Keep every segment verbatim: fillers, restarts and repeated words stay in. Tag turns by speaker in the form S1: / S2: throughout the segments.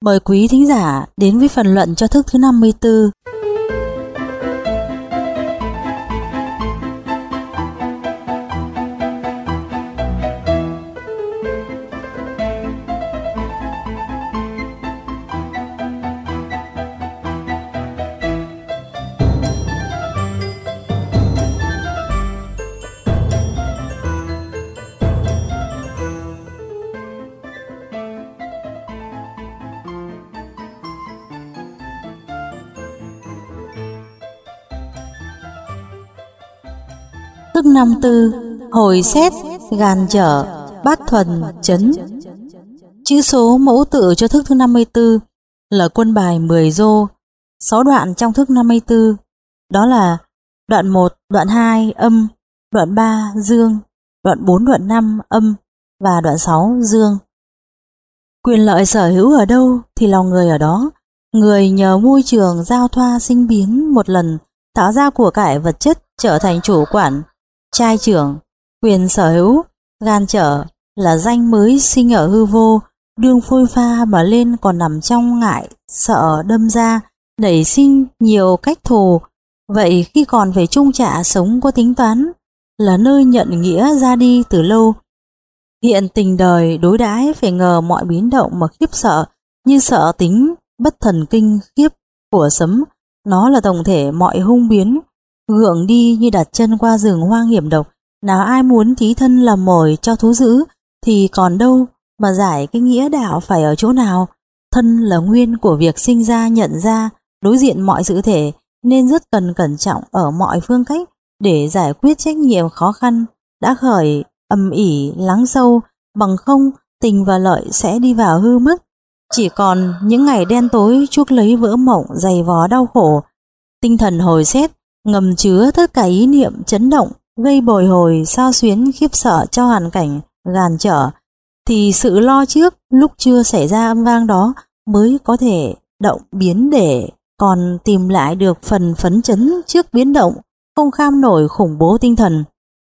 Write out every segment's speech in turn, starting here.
S1: Mời quý thính giả đến với phần luận cho thức thứ năm mươi tư. Thức năm tư, hồi xét, gàn trở, bát thuần, chấn. Chữ số mẫu tự cho thức thứ năm mươi tư là quân bài mười rô, sáu đoạn trong thức năm mươi tư, đó là đoạn một, đoạn hai âm, đoạn ba dương, đoạn bốn, đoạn năm âm và đoạn sáu dương. Quyền lợi sở hữu ở đâu thì lòng người ở đó. Người nhờ môi trường giao thoa sinh biến một lần tạo ra của cải vật chất, trở thành chủ quản, trai trưởng. Quyền sở hữu, gan trở là danh mới sinh ở hư vô, đương phôi pha mà lên còn nằm trong ngại sợ đâm ra, nảy sinh nhiều cách thù. Vậy khi còn phải chung trả sống có tính toán, là nơi nhận nghĩa ra đi từ lâu. Hiện tình đời đối đãi phải ngờ mọi biến động mà khiếp sợ, như sợ tính bất thần kinh khiếp của sấm. Nó là tổng thể mọi hung biến, gượng đi như đặt chân qua rừng hoang hiểm độc. Nào ai muốn thí thân làm mồi cho thú dữ thì còn đâu mà giải cái nghĩa đạo phải ở chỗ nào. Thân là nguyên của việc sinh ra, nhận ra, đối diện mọi sự thể, nên rất cần cẩn trọng ở mọi phương cách để giải quyết trách nhiệm khó khăn đã khởi âm ỉ lắng sâu, bằng không tình và lợi sẽ đi vào hư mất. Chỉ còn những ngày đen tối chuốc lấy vỡ mộng, dày vò đau khổ. Tinh thần hồi xét ngầm chứa tất cả ý niệm chấn động, gây bồi hồi xao xuyến khiếp sợ cho hoàn cảnh gàn trở, thì sự lo trước lúc chưa xảy ra âm vang đó mới có thể động biến để còn tìm lại được phần phấn chấn trước biến động, không kham nổi khủng bố tinh thần.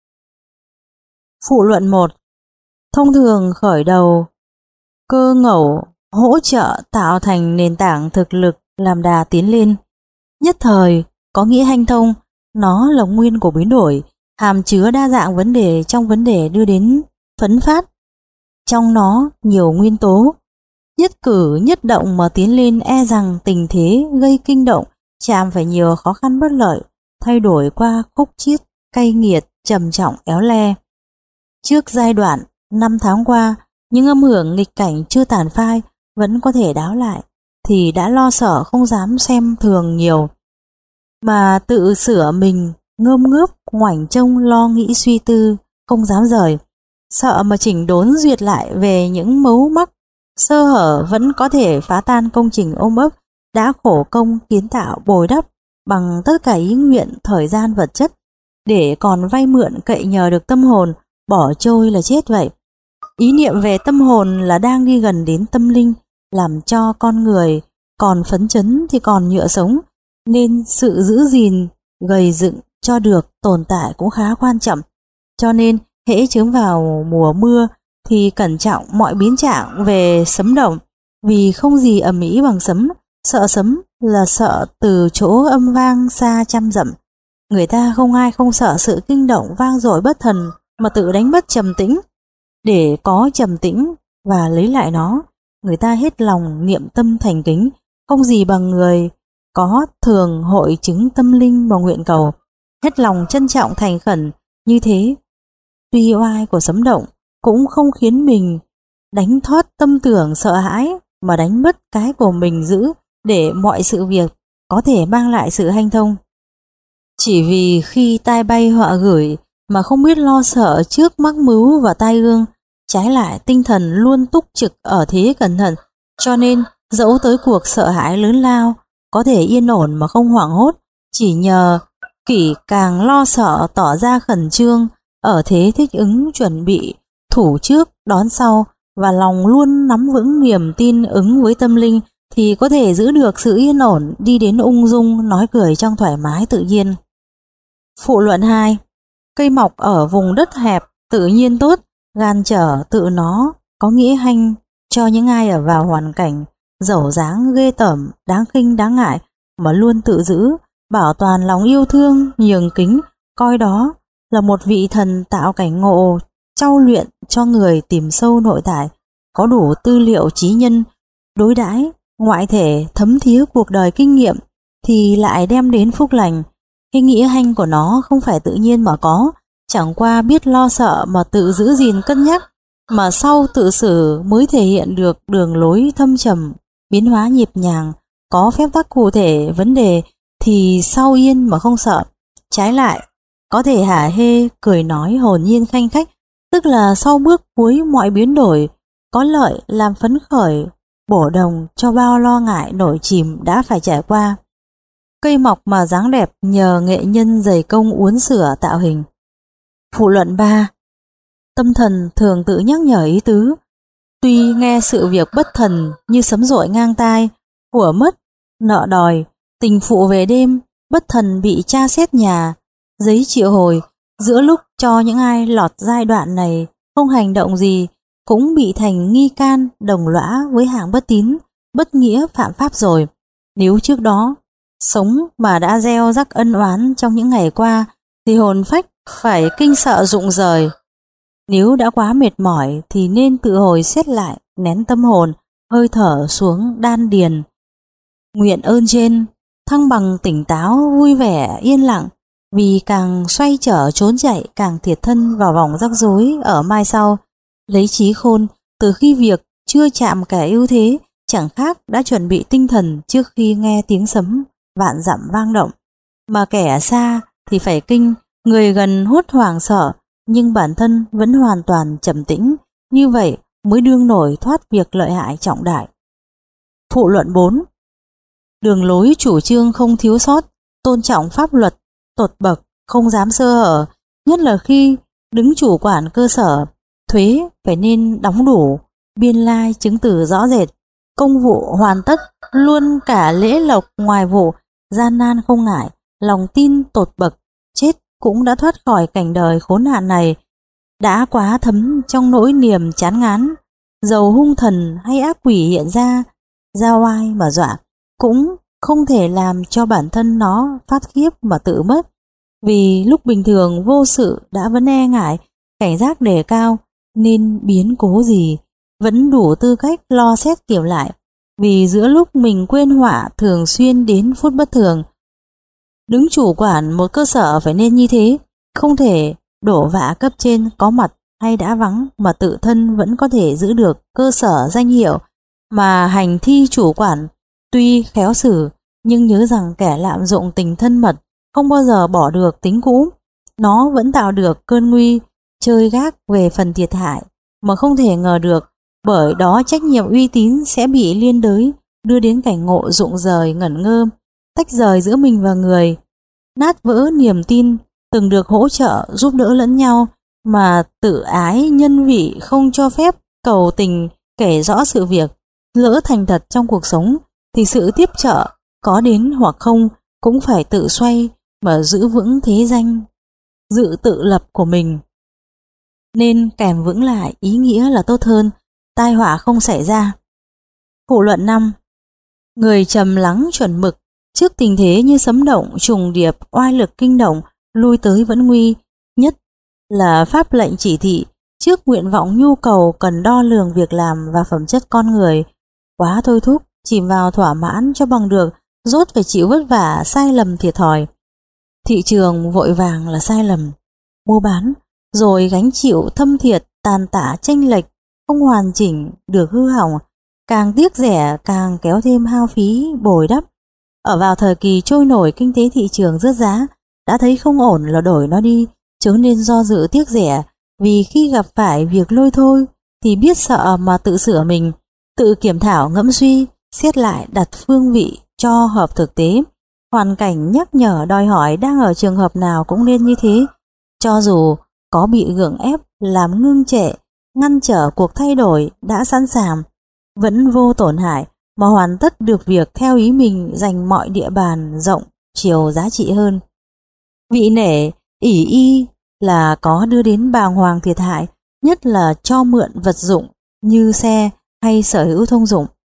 S1: Phụ luận một. Thông thường khởi đầu cơ ngẩu hỗ trợ tạo thành nền tảng thực lực làm đà tiến lên. Nhất thời có nghĩa hanh thông, nó là nguyên của biến đổi, hàm chứa đa dạng vấn đề trong vấn đề đưa đến phấn phát. Trong nó nhiều nguyên tố, nhất cử nhất động mà tiến lên e rằng tình thế gây kinh động, chạm phải nhiều khó khăn bất lợi, thay đổi qua khúc chiết, cay nghiệt, trầm trọng, éo le. Trước giai đoạn năm tháng qua, những âm hưởng nghịch cảnh chưa tàn phai vẫn có thể đáo lại, thì đã lo sợ không dám xem thường nhiều, mà tự sửa mình ngơm ngớp ngoảnh trông lo nghĩ suy tư, không dám rời, sợ mà chỉnh đốn duyệt lại về những mấu mắc sơ hở vẫn có thể phá tan công trình ôm ấp đã khổ công kiến tạo bồi đắp bằng tất cả ý nguyện thời gian vật chất, để còn vay mượn cậy nhờ được tâm hồn, bỏ trôi là chết vậy. Ý niệm về tâm hồn là đang đi gần đến tâm linh, làm cho con người còn phấn chấn thì còn nhựa sống, nên sự giữ gìn gầy dựng cho được tồn tại cũng khá quan trọng. Cho nên hễ chớm vào mùa mưa thì cẩn trọng mọi biến trạng về sấm động, vì không gì ầm ĩ bằng sấm. Sợ sấm là sợ từ chỗ âm vang xa trăm dặm. Người ta không ai không sợ sự kinh động vang dội bất thần mà tự đánh mất trầm tĩnh. Để có trầm tĩnh và lấy lại nó, người ta hết lòng niệm tâm thành kính, không gì bằng người có thường hội chứng tâm linh mà nguyện cầu, hết lòng trân trọng thành khẩn. Như thế, tuy oai của sấm động cũng không khiến mình đánh thoát tâm tưởng sợ hãi, mà đánh mất cái của mình giữ, để mọi sự việc có thể mang lại sự hanh thông. Chỉ vì khi tai bay họa gửi mà không biết lo sợ trước mắc mứu và tai ương, trái lại tinh thần luôn túc trực ở thế cẩn thận, cho nên dẫu tới cuộc sợ hãi lớn lao có thể yên ổn mà không hoảng hốt, chỉ nhờ kỹ càng lo sợ tỏ ra khẩn trương, ở thế thích ứng chuẩn bị, thủ trước đón sau, và lòng luôn nắm vững niềm tin ứng với tâm linh, thì có thể giữ được sự yên ổn, đi đến ung dung, nói cười trong thoải mái tự nhiên. Phụ luận hai. Cây mọc ở vùng đất hẹp tự nhiên tốt, gan trở tự nó có nghĩa hanh cho những ai ở vào hoàn cảnh dẩu dáng ghê tởm, đáng khinh đáng ngại mà luôn tự giữ, bảo toàn lòng yêu thương, nhường kính, coi đó là một vị thần tạo cảnh ngộ, trau luyện cho người tìm sâu nội tại, có đủ tư liệu trí nhân, đối đãi ngoại thể thấm thía cuộc đời kinh nghiệm thì lại đem đến phúc lành. Cái nghĩa hanh của nó không phải tự nhiên mà có, chẳng qua biết lo sợ mà tự giữ gìn cân nhắc, mà sau tự xử mới thể hiện được đường lối thâm trầm, biến hóa nhịp nhàng, có phép tắc cụ thể vấn đề thì sau yên mà không sợ. Trái lại, có thể hả hê, cười nói hồn nhiên khanh khách, tức là sau bước cuối mọi biến đổi, có lợi làm phấn khởi, bổ đồng cho bao lo ngại nổi chìm đã phải trải qua. Cây mọc mà dáng đẹp nhờ nghệ nhân dày công uốn sửa tạo hình. Phụ luận ba. Tâm thần thường tự nhắc nhở ý tứ, tuy nghe sự việc bất thần như sấm dội ngang tai, của mất, nợ đòi, tình phụ về đêm, bất thần bị tra xét nhà, giấy triệu hồi, giữa lúc cho những ai lọt giai đoạn này không hành động gì cũng bị thành nghi can đồng lõa với hạng bất tín, bất nghĩa phạm pháp rồi. Nếu trước đó sống mà đã gieo rắc ân oán trong những ngày qua thì hồn phách phải kinh sợ rụng rời. Nếu đã quá mệt mỏi thì nên tự hồi xét lại, nén tâm hồn, hơi thở xuống đan điền. Nguyện ơn trên, thăng bằng tỉnh táo, vui vẻ, yên lặng, vì càng xoay trở trốn chạy càng thiệt thân vào vòng rắc rối ở mai sau. Lấy trí khôn, từ khi việc chưa chạm kẻ ưu thế, chẳng khác đã chuẩn bị tinh thần trước khi nghe tiếng sấm vạn dặm vang động. Mà kẻ xa thì phải kinh, người gần hốt hoảng sợ, nhưng bản thân vẫn hoàn toàn trầm tĩnh, như vậy mới đương nổi thoát việc lợi hại trọng đại. Phụ luận bốn. Đường lối chủ trương không thiếu sót, tôn trọng pháp luật, tột bậc, không dám sơ hở, nhất là khi đứng chủ quản cơ sở, thuế phải nên đóng đủ, biên lai chứng từ rõ rệt, công vụ hoàn tất, luôn cả lễ lộc ngoài vụ, gian nan không ngại, lòng tin tột bậc, chết cũng đã thoát khỏi cảnh đời khốn nạn này. Đã quá thấm trong nỗi niềm chán ngán, dầu hung thần hay ác quỷ hiện ra, ra oai mà dọa, cũng không thể làm cho bản thân nó phát khiếp mà tự mất. Vì lúc bình thường vô sự đã vẫn e ngại, cảnh giác đề cao, nên biến cố gì vẫn đủ tư cách lo xét kiểm lại. Vì giữa lúc mình quên họa thường xuyên đến phút bất thường. Đứng chủ quản một cơ sở phải nên như thế, không thể đổ vạ cấp trên có mặt hay đã vắng mà tự thân vẫn có thể giữ được cơ sở danh hiệu mà hành thi chủ quản. Tuy khéo xử, nhưng nhớ rằng kẻ lạm dụng tình thân mật không bao giờ bỏ được tính cũ. Nó vẫn tạo được cơn nguy, chơi gác về phần thiệt hại mà không thể ngờ được, bởi đó trách nhiệm uy tín sẽ bị liên đới, đưa đến cảnh ngộ rụng rời ngẩn ngơ, tách rời giữa mình và người, nát vỡ niềm tin từng được hỗ trợ giúp đỡ lẫn nhau, mà tự ái nhân vị không cho phép cầu tình kể rõ sự việc. Lỡ thành thật trong cuộc sống thì sự tiếp trợ có đến hoặc không cũng phải tự xoay mà giữ vững thế danh dự tự lập của mình, nên kèm vững lại ý nghĩa là tốt hơn, tai họa không xảy ra. Phụ luận năm. Người trầm lắng chuẩn mực trước tình thế như sấm động trùng điệp, oai lực kinh động, lui tới vẫn nguy, nhất là pháp lệnh chỉ thị trước nguyện vọng nhu cầu cần đo lường việc làm và phẩm chất con người. Quá thôi thúc, chìm vào thỏa mãn cho bằng được, rốt phải chịu vất vả, sai lầm thiệt thòi. Thị trường vội vàng là sai lầm, mua bán rồi gánh chịu thâm thiệt, tàn tạ chênh lệch, không hoàn chỉnh được hư hỏng, càng tiếc rẻ càng kéo thêm hao phí bồi đắp. Ở vào thời kỳ trôi nổi kinh tế thị trường rớt giá, đã thấy không ổn là đổi nó đi, chớ nên do dự tiếc rẻ, vì khi gặp phải việc lôi thôi thì biết sợ mà tự sửa mình, tự kiểm thảo ngẫm suy, xét lại đặt phương vị cho hợp thực tế. Hoàn cảnh nhắc nhở đòi hỏi đang ở trường hợp nào cũng nên như thế, cho dù có bị gượng ép làm ngưng trệ, ngăn trở cuộc thay đổi đã sẵn sàng, vẫn vô tổn hại mà hoàn tất được việc theo ý mình, dành mọi địa bàn rộng chiều giá trị hơn. Vị nể, ỷ y là có đưa đến bàng hoàng thiệt hại, nhất là cho mượn vật dụng như xe hay sở hữu thông dụng.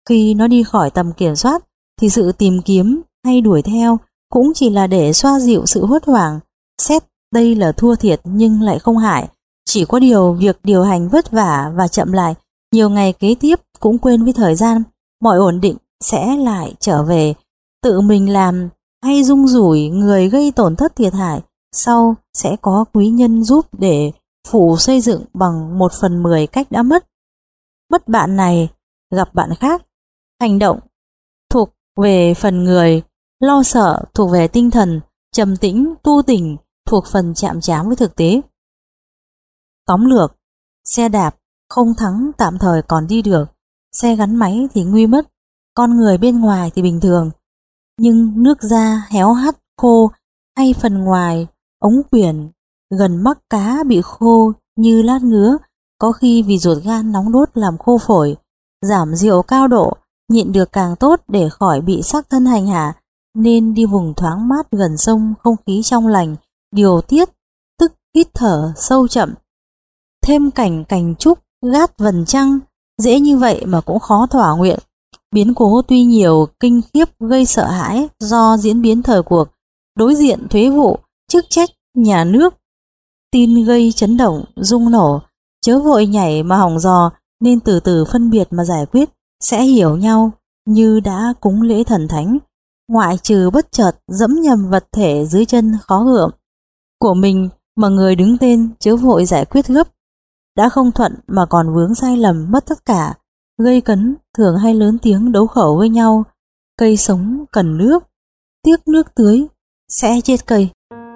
S1: Khi nó đi khỏi tầm kiểm soát thì sự tìm kiếm hay đuổi theo cũng chỉ là để xoa dịu sự hốt hoảng. Xét đây là thua thiệt nhưng lại không hại. Chỉ có điều việc điều hành vất vả và chậm lại, nhiều ngày kế tiếp cũng quên với thời gian, mọi ổn định sẽ lại trở về. Tự mình làm hay rung rủi người gây tổn thất thiệt hại, sau sẽ có quý nhân giúp để phụ xây dựng bằng một phần mười cách đã mất. Mất bạn này, gặp bạn khác. Hành động thuộc về phần người, lo sợ thuộc về tinh thần, trầm tĩnh, tu tình thuộc phần chạm trán với thực tế. Tóm lược, xe đạp không thắng tạm thời còn đi được, xe gắn máy thì nguy mất, con người bên ngoài thì bình thường. Nhưng nước da héo hắt khô hay phần ngoài ống quyển gần mắc cá bị khô như lát ngứa, có khi vì ruột gan nóng đốt làm khô phổi. Giảm rượu cao độ, nhịn được càng tốt để khỏi bị sắc thân hành hạ, nên đi vùng thoáng mát gần sông, không khí trong lành, điều tiết, tức hít thở sâu chậm. Thêm cảnh cành trúc, gát vầng trăng, dễ như vậy mà cũng khó thỏa nguyện. Biến cố tuy nhiều, kinh khiếp gây sợ hãi do diễn biến thời cuộc, đối diện thuế vụ, chức trách, nhà nước, tin gây chấn động, rung nổ, chớ vội nhảy mà hỏng dò, nên từ từ phân biệt mà giải quyết, sẽ hiểu nhau như đã cúng lễ thần thánh, ngoại trừ bất chợt dẫm nhầm vật thể dưới chân khó gượng của mình mà người đứng tên, chớ vội giải quyết gấp. Đã không thuận mà còn vướng sai lầm mất tất cả, gây cấn thường hay lớn tiếng đấu khẩu với nhau. Cây sống cần nước, tiếc nước tưới sẽ chết cây.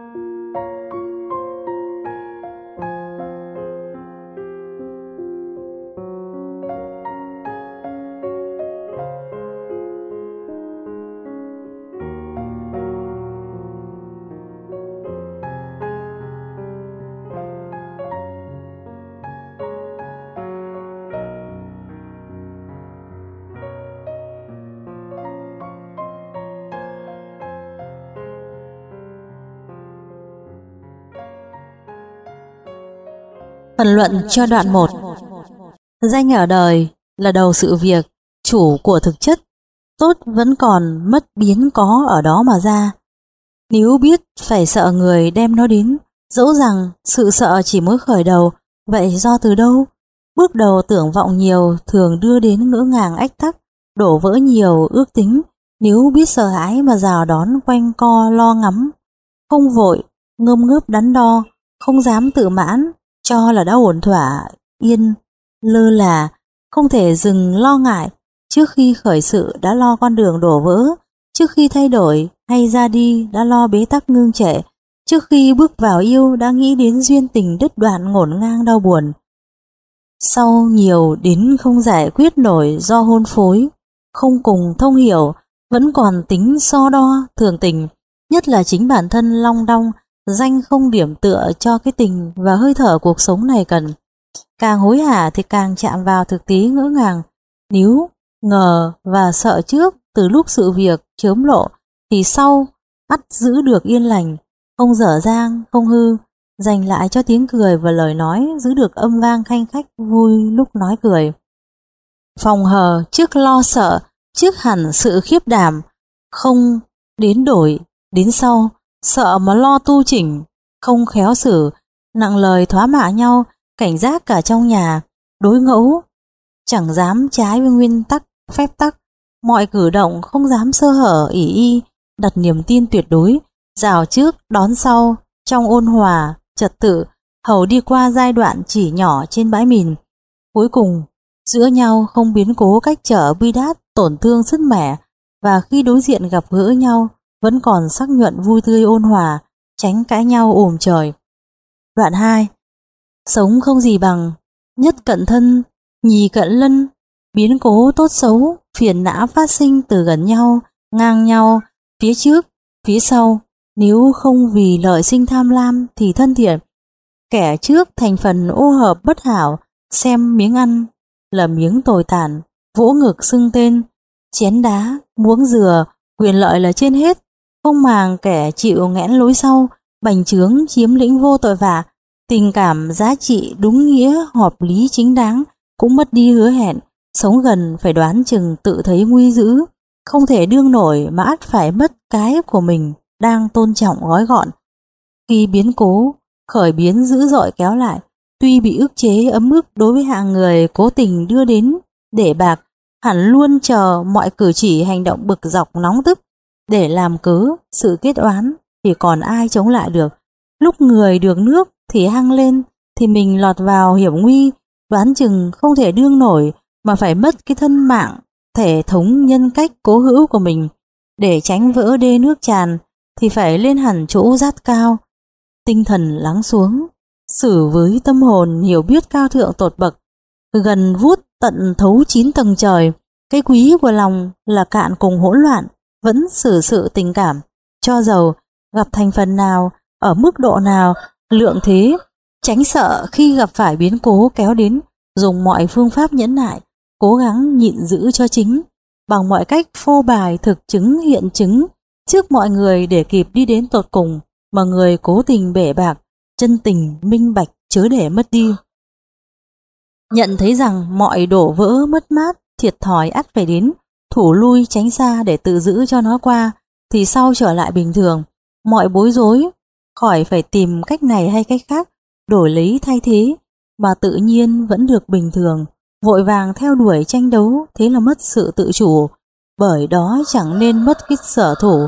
S1: Phần luận cho đoạn một. Danh ở đời là đầu sự việc, chủ của thực chất, tốt vẫn còn, mất biến có ở đó mà ra. Nếu biết phải sợ người đem nó đến, dẫu rằng sự sợ chỉ mới khởi đầu, vậy do từ đâu? Bước đầu tưởng vọng nhiều thường đưa đến ngỡ ngàng ách tắc, đổ vỡ nhiều ước tính. Nếu biết sợ hãi mà rào đón quanh co lo ngắm, không vội, ngâm ngớp đắn đo, không dám tự mãn, cho là đã ổn thỏa, yên, lơ là, không thể dừng lo ngại, trước khi khởi sự đã lo con đường đổ vỡ, trước khi thay đổi hay ra đi đã lo bế tắc ngưng trệ, trước khi bước vào yêu đã nghĩ đến duyên tình đứt đoạn ngổn ngang đau buồn. Sau nhiều đến không giải quyết nổi do hôn phối, không cùng thông hiểu, vẫn còn tính so đo thường tình, nhất là chính bản thân long đong, danh không điểm tựa cho cái tình và hơi thở cuộc sống này cần. Càng hối hả thì càng chạm vào thực tế ngỡ ngàng. Nếu ngờ và sợ trước từ lúc sự việc chớm lộ, thì sau ắt giữ được yên lành, không dở dang, không hư, dành lại cho tiếng cười và lời nói giữ được âm vang khanh khách vui lúc nói cười. Phòng hờ trước lo sợ, trước hẳn sự khiếp đảm, không đến đổi, đến sau, sợ mà lo tu chỉnh, không khéo xử, nặng lời thoá mạ nhau, cảnh giác cả trong nhà, đối ngẫu, chẳng dám trái với nguyên tắc, phép tắc, mọi cử động không dám sơ hở ỷ y, đặt niềm tin tuyệt đối, rào trước đón sau, trong ôn hòa, trật tự, hầu đi qua giai đoạn chỉ nhỏ trên bãi mìn. Cuối cùng, giữa nhau không biến cố cách trở bi đát, tổn thương sứt mẻ, và khi đối diện gặp gỡ nhau, vẫn còn sắc nhuận vui tươi ôn hòa, tránh cãi nhau ồm trời. Đoạn hai. Sống không gì bằng, nhất cận thân, nhì cận lân, biến cố tốt xấu, phiền não phát sinh từ gần nhau, ngang nhau, phía trước, phía sau, nếu không vì lợi sinh tham lam thì thân thiện. Kẻ trước thành phần ô hợp bất hảo, xem miếng ăn là miếng tồi tàn, vỗ ngực xưng tên, chén đá, muỗng dừa, quyền lợi là trên hết, không màng kẻ chịu nghẽn lối sau, bành trướng chiếm lĩnh vô tội vạ, tình cảm giá trị đúng nghĩa hợp lý chính đáng cũng mất đi hứa hẹn, sống gần phải đoán chừng tự thấy nguy dữ, không thể đương nổi mà ắt phải mất cái của mình đang tôn trọng gói gọn. Khi biến cố khởi biến dữ dội kéo lại, tuy bị ức chế ấm ức đối với hạng người cố tình đưa đến để bạc, hẳn luôn chờ mọi cử chỉ hành động bực dọc nóng tức để làm cớ sự kết oán, thì còn ai chống lại được. Lúc người được nước thì hăng lên, thì mình lọt vào hiểm nguy, đoán chừng không thể đương nổi mà phải mất cái thân mạng, thể thống nhân cách cố hữu của mình. Để tránh vỡ đê nước tràn thì phải lên hẳn chỗ rát cao, tinh thần lắng xuống, xử với tâm hồn hiểu biết cao thượng tột bậc, gần vút tận thấu chín tầng trời. Cái quý của lòng là cạn cùng hỗn loạn, vẫn xử sự tình cảm, cho dầu gặp thành phần nào, ở mức độ nào, lượng thế, tránh sợ khi gặp phải biến cố kéo đến, dùng mọi phương pháp nhẫn nại, cố gắng nhịn giữ cho chính, bằng mọi cách phô bài thực chứng hiện chứng trước mọi người để kịp đi đến tột cùng mà người cố tình bể bạc, chân tình minh bạch chớ để mất đi. Nhận thấy rằng mọi đổ vỡ mất mát, thiệt thòi ắt phải đến, thủ lui tránh xa để tự giữ cho nó qua, thì sau trở lại bình thường. Mọi bối rối khỏi phải tìm cách này hay cách khác đổi lấy thay thế, mà tự nhiên vẫn được bình thường. Vội vàng theo đuổi tranh đấu, thế là mất sự tự chủ, bởi đó chẳng nên mất cái sở thủ.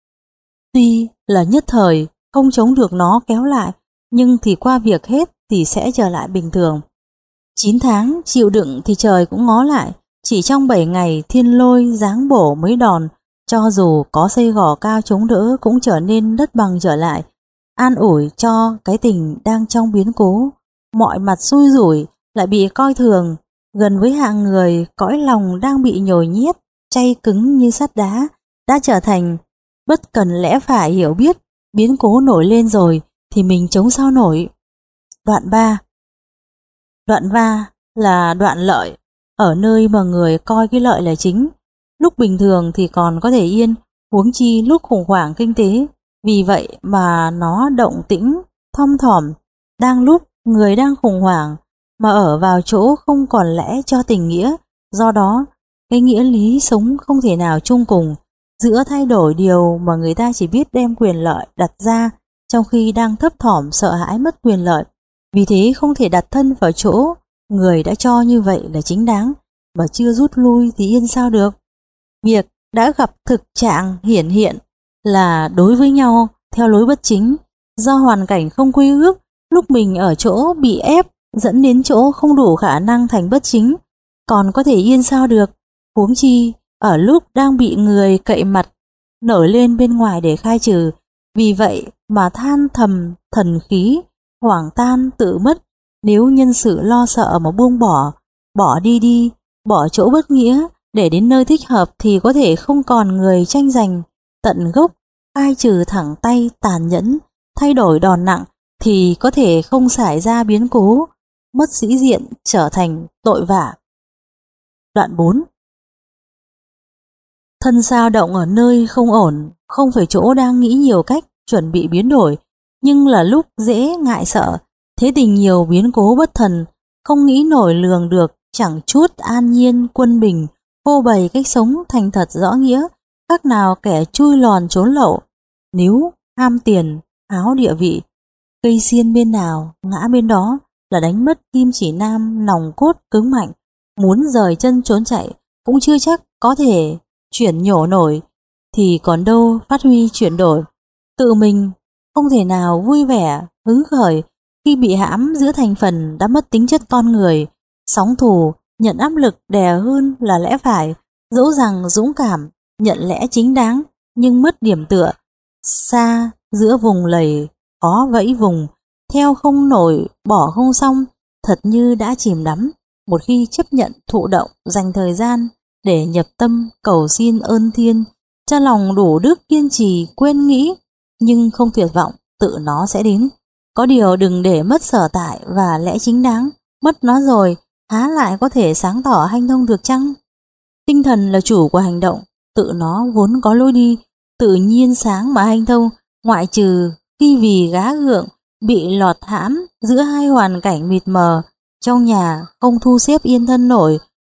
S1: Tuy là nhất thời không chống được nó kéo lại, nhưng thì qua việc hết thì sẽ trở lại bình thường. Chín tháng chịu đựng thì trời cũng ngó lại, chỉ trong bảy ngày thiên lôi giáng bổ mấy đòn, cho dù có xây gò cao chống đỡ cũng trở nên đất bằng trở lại, an ủi cho cái tình đang trong biến cố. Mọi mặt xui rủi lại bị coi thường, gần với hạng người cõi lòng đang bị nhồi nhét, chay cứng như sắt đá, đã trở thành bất cần lẽ phải hiểu biết, biến cố nổi lên rồi thì mình chống sao nổi. Đoạn ba. Đoạn ba là đoạn lợi, ở nơi mà người coi cái lợi là chính. Lúc bình thường thì còn có thể yên, huống chi lúc khủng hoảng kinh tế. Vì vậy mà nó động tĩnh, thong thỏm, đang lúc người đang khủng hoảng mà ở vào chỗ không còn lẽ cho tình nghĩa. Do đó, cái nghĩa lý sống không thể nào chung cùng, giữa thay đổi điều mà người ta chỉ biết đem quyền lợi đặt ra, trong khi đang thấp thỏm sợ hãi mất quyền lợi. Vì thế không thể đặt thân vào chỗ người đã cho như vậy là chính đáng, mà chưa rút lui thì yên sao được. Việc đã gặp thực trạng hiển hiện là đối với nhau theo lối bất chính, do hoàn cảnh không quy ước, lúc mình ở chỗ bị ép dẫn đến chỗ không đủ khả năng thành bất chính, còn có thể yên sao được. Huống chi ở lúc đang bị người cậy mặt nổi lên bên ngoài để khai trừ. Vì vậy mà than thầm thần khí, hoảng tan tự mất. Nếu nhân sự lo sợ mà buông bỏ, bỏ đi đi, bỏ chỗ bất nghĩa để đến nơi thích hợp, thì có thể không còn người tranh giành tận gốc, khai trừ thẳng tay tàn nhẫn, thay đổi đòn nặng, thì có thể không xảy ra biến cố mất sĩ diện trở thành tội vạ. Đoạn bốn. Thân sao động ở nơi không ổn, không phải chỗ đang nghĩ nhiều cách chuẩn bị biến đổi, nhưng là lúc dễ ngại sợ. Thế tình nhiều biến cố bất thần, không nghĩ nổi lường được, chẳng chút an nhiên quân bình, phô bày cách sống thành thật rõ nghĩa, khác nào kẻ chui lòn trốn lậu. Nếu ham tiền, háo địa vị, cây xiên bên nào, ngã bên đó, là đánh mất kim chỉ nam nòng cốt cứng mạnh. Muốn rời chân trốn chạy cũng chưa chắc có thể chuyển nhổ nổi, thì còn đâu phát huy chuyển đổi. Tự mình không thể nào vui vẻ, hứng khởi khi bị hãm giữa thành phần đã mất tính chất con người. Sóng thù, nhận áp lực đè hơn là lẽ phải, dẫu rằng dũng cảm, nhận lẽ chính đáng, nhưng mất điểm tựa. Xa giữa vùng lầy, khó vẫy vùng, theo không nổi, bỏ không xong, thật như đã chìm đắm. Một khi chấp nhận thụ động, dành thời gian để nhập tâm cầu xin ơn thiên, cho lòng đủ đức kiên trì quên nghĩ, nhưng không tuyệt vọng, tự nó sẽ đến. Có điều đừng để mất sở tại và lẽ chính đáng, mất nó rồi há lại có thể sáng tỏ hanh thông được chăng? Tinh thần là chủ của hành động, tự nó vốn có lối đi tự nhiên sáng mà hanh thông, ngoại trừ khi vì gá gượng bị lọt hãm giữa hai hoàn cảnh mịt mờ, trong nhà không thu xếp yên thân nổi,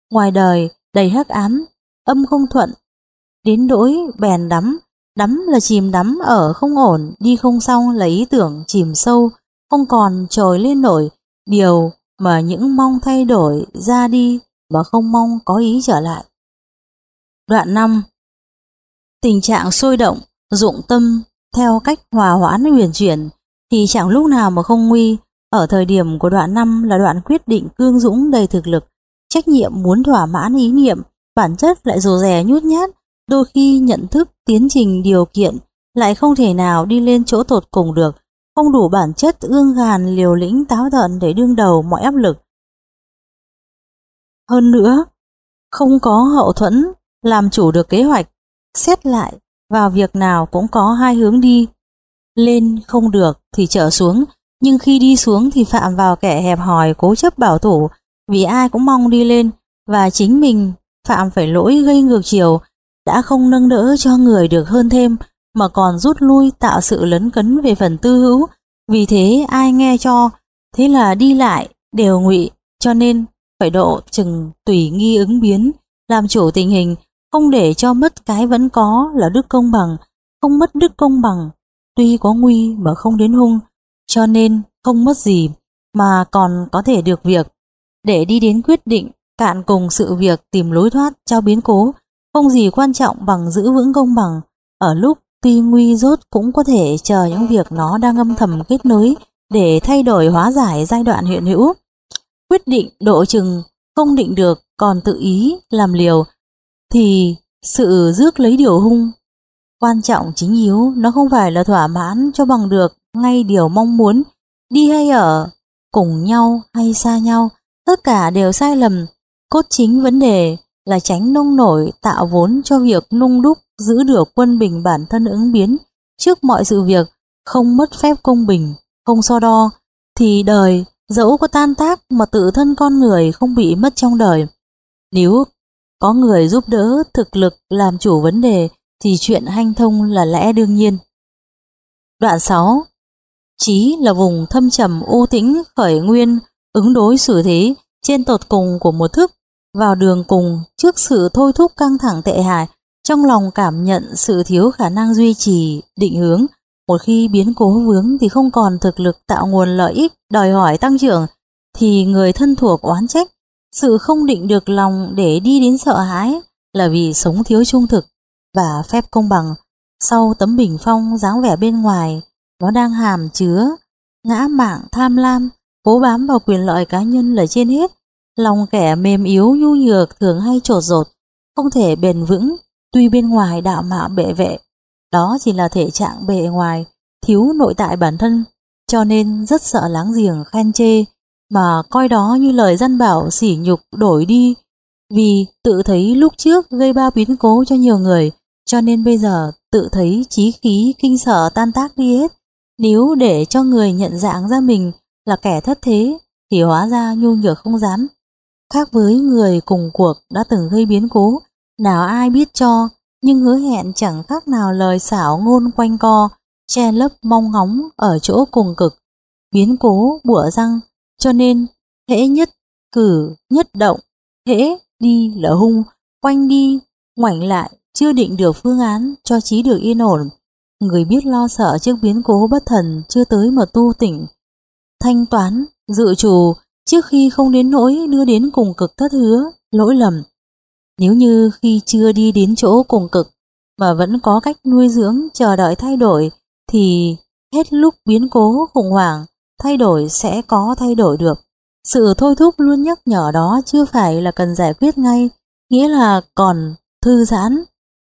S1: ngoài đời đầy hắc ám, âm không thuận, đến nỗi bèn đắm, đắm là chìm đắm ở không ổn, đi không xong là ý tưởng chìm sâu, không còn trồi lên nổi, điều mà những mong thay đổi ra đi mà không mong có ý trở lại. Đoạn năm. Tình trạng sôi động, dụng tâm theo cách hòa hoãn huyền chuyển thì chẳng lúc nào mà không nguy. Ở thời điểm của đoạn năm là đoạn quyết định cương dũng đầy thực lực, trách nhiệm muốn thỏa mãn ý niệm, bản chất lại rồ rè nhút nhát, đôi khi nhận thức tiến trình điều kiện lại không thể nào đi lên chỗ tột cùng được, không đủ bản chất ương gàn liều lĩnh táo tợn để đương đầu mọi áp lực. Hơn nữa, không có hậu thuẫn làm chủ được kế hoạch, xét lại vào việc nào cũng có hai hướng đi, lên không được thì trở xuống, nhưng khi đi xuống thì phạm vào kẻ hẹp hòi cố chấp bảo thủ, vì ai cũng mong đi lên và chính mình phạm phải lỗi gây ngược chiều, đã không nâng đỡ cho người được hơn thêm mà còn rút lui tạo sự lấn cấn về phần tư hữu, vì thế ai nghe cho, thế là đi lại đều ngụy, cho nên phải độ chừng tùy nghi ứng biến, làm chủ tình hình, không để cho mất cái vẫn có là đức công bằng, không mất đức công bằng, tuy có nguy mà không đến hung, cho nên không mất gì mà còn có thể được việc. Để đi đến quyết định cạn cùng sự việc tìm lối thoát cho biến cố, không gì quan trọng bằng giữ vững công bằng, ở lúc tuy nguy rốt cũng có thể chờ những việc nó đang âm thầm kết nối để thay đổi hóa giải giai đoạn hiện hữu. Quyết định độ chừng không định được còn tự ý làm liều thì sự rước lấy điều hung. Quan trọng chính yếu nó không phải là thỏa mãn cho bằng được ngay điều mong muốn, đi hay ở, cùng nhau hay xa nhau, tất cả đều sai lầm. Cốt chính vấn đề là tránh nông nổi tạo vốn cho việc nung đúc giữ được quân bình bản thân ứng biến trước mọi sự việc, không mất phép công bình, không so đo, thì đời dẫu có tan tác mà tự thân con người không bị mất trong đời. Nếu có người giúp đỡ thực lực làm chủ vấn đề thì chuyện hanh thông là lẽ đương nhiên. Đoạn sáu. Trí là vùng thâm trầm u tĩnh khởi nguyên, ứng đối xử thế trên tột cùng của một thức, vào đường cùng trước sự thôi thúc căng thẳng tệ hại, trong lòng cảm nhận sự thiếu khả năng duy trì định hướng. Một khi biến cố vướng thì không còn thực lực tạo nguồn lợi ích đòi hỏi tăng trưởng, thì người thân thuộc oán trách, sự không định được lòng để đi đến sợ hãi là vì sống thiếu trung thực và phép công bằng. Sau tấm bình phong dáng vẻ bên ngoài, nó đang hàm chứa ngã mạn tham lam, cố bám vào quyền lợi cá nhân là trên hết. Lòng kẻ mềm yếu nhu nhược thường hay chột dột, không thể bền vững, tuy bên ngoài đạo mạo bệ vệ, đó chỉ là thể trạng bề ngoài, thiếu nội tại bản thân, cho nên rất sợ láng giềng khen chê, mà coi đó như lời dăn bảo sỉ nhục đổi đi, vì tự thấy lúc trước gây bao biến cố cho nhiều người, cho nên bây giờ tự thấy chí khí kinh sợ tan tác đi hết. Nếu để cho người nhận dạng ra mình là kẻ thất thế thì hóa ra nhu nhược không dám. Khác với người cùng cuộc đã từng gây biến cố, nào ai biết cho, nhưng hứa hẹn chẳng khác nào lời xảo ngôn quanh co, che lấp mong ngóng ở chỗ cùng cực. Biến cố bủa răng, cho nên hễ nhất cử nhất động, hễ đi là hung, quanh đi ngoảnh lại, chưa định được phương án cho trí được yên ổn. Người biết lo sợ trước biến cố bất thần chưa tới mà tu tỉnh, thanh toán, dự trù trước khi không đến nỗi đưa đến cùng cực thất hứa, lỗi lầm. Nếu như khi chưa đi đến chỗ cùng cực mà vẫn có cách nuôi dưỡng chờ đợi thay đổi thì hết lúc biến cố khủng hoảng, thay đổi sẽ có thay đổi được. Sự thôi thúc luôn nhắc nhở đó chưa phải là cần giải quyết ngay, nghĩa là còn thư giãn,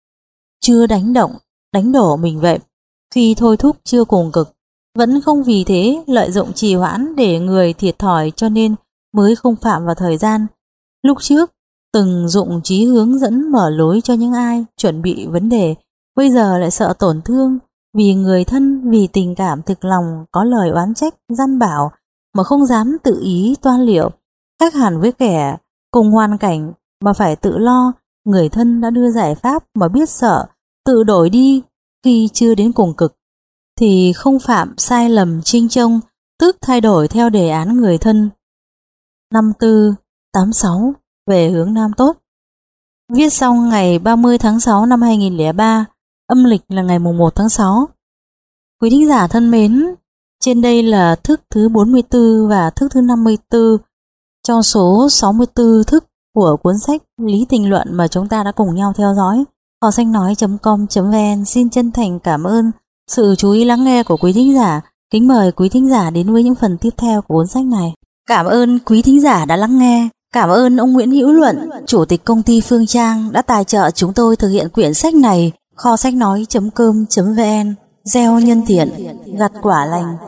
S1: chưa đánh động, đánh đổ mình vậy. Khi thôi thúc chưa cùng cực, vẫn không vì thế lợi dụng trì hoãn để người thiệt thòi, cho nên mới không phạm vào thời gian. Lúc trước từng dụng trí hướng dẫn mở lối cho những ai chuẩn bị vấn đề, bây giờ lại sợ tổn thương vì người thân, vì tình cảm thực lòng có lời oán trách dăn bảo mà không dám tự ý toan liệu. Khác hẳn với kẻ cùng hoàn cảnh mà phải tự lo, người thân đã đưa giải pháp mà biết sợ tự đổi đi khi chưa đến cùng cực thì không phạm sai lầm trinh trông, tức thay đổi theo đề án người thân. Năm tư tám sáu. về hướng Nam tốt. Viết xong ngày ba mươi tháng sáu năm hai nghìn không trăm lẻ ba, âm lịch là ngày mùng một tháng sáu. Quý thính giả thân mến, trên đây là thức thứ bốn mươi tư và thức thứ năm mươi tư trong số sáu mươi tư thức của cuốn sách Lý Tình Luận mà chúng ta đã cùng nhau theo dõi. Kho sách nói chấm com chấm vn xin chân thành cảm ơn sự chú ý lắng nghe của quý thính giả. Kính mời quý thính giả đến với những phần tiếp theo của cuốn sách này. Cảm ơn quý thính giả đã lắng nghe. Cảm ơn ông Nguyễn Hữu Luận, Chủ tịch công ty Phương Trang đã tài trợ chúng tôi thực hiện quyển sách này. Kho sách nói chấm com chấm vn gieo nhân thiện, gặt quả lành.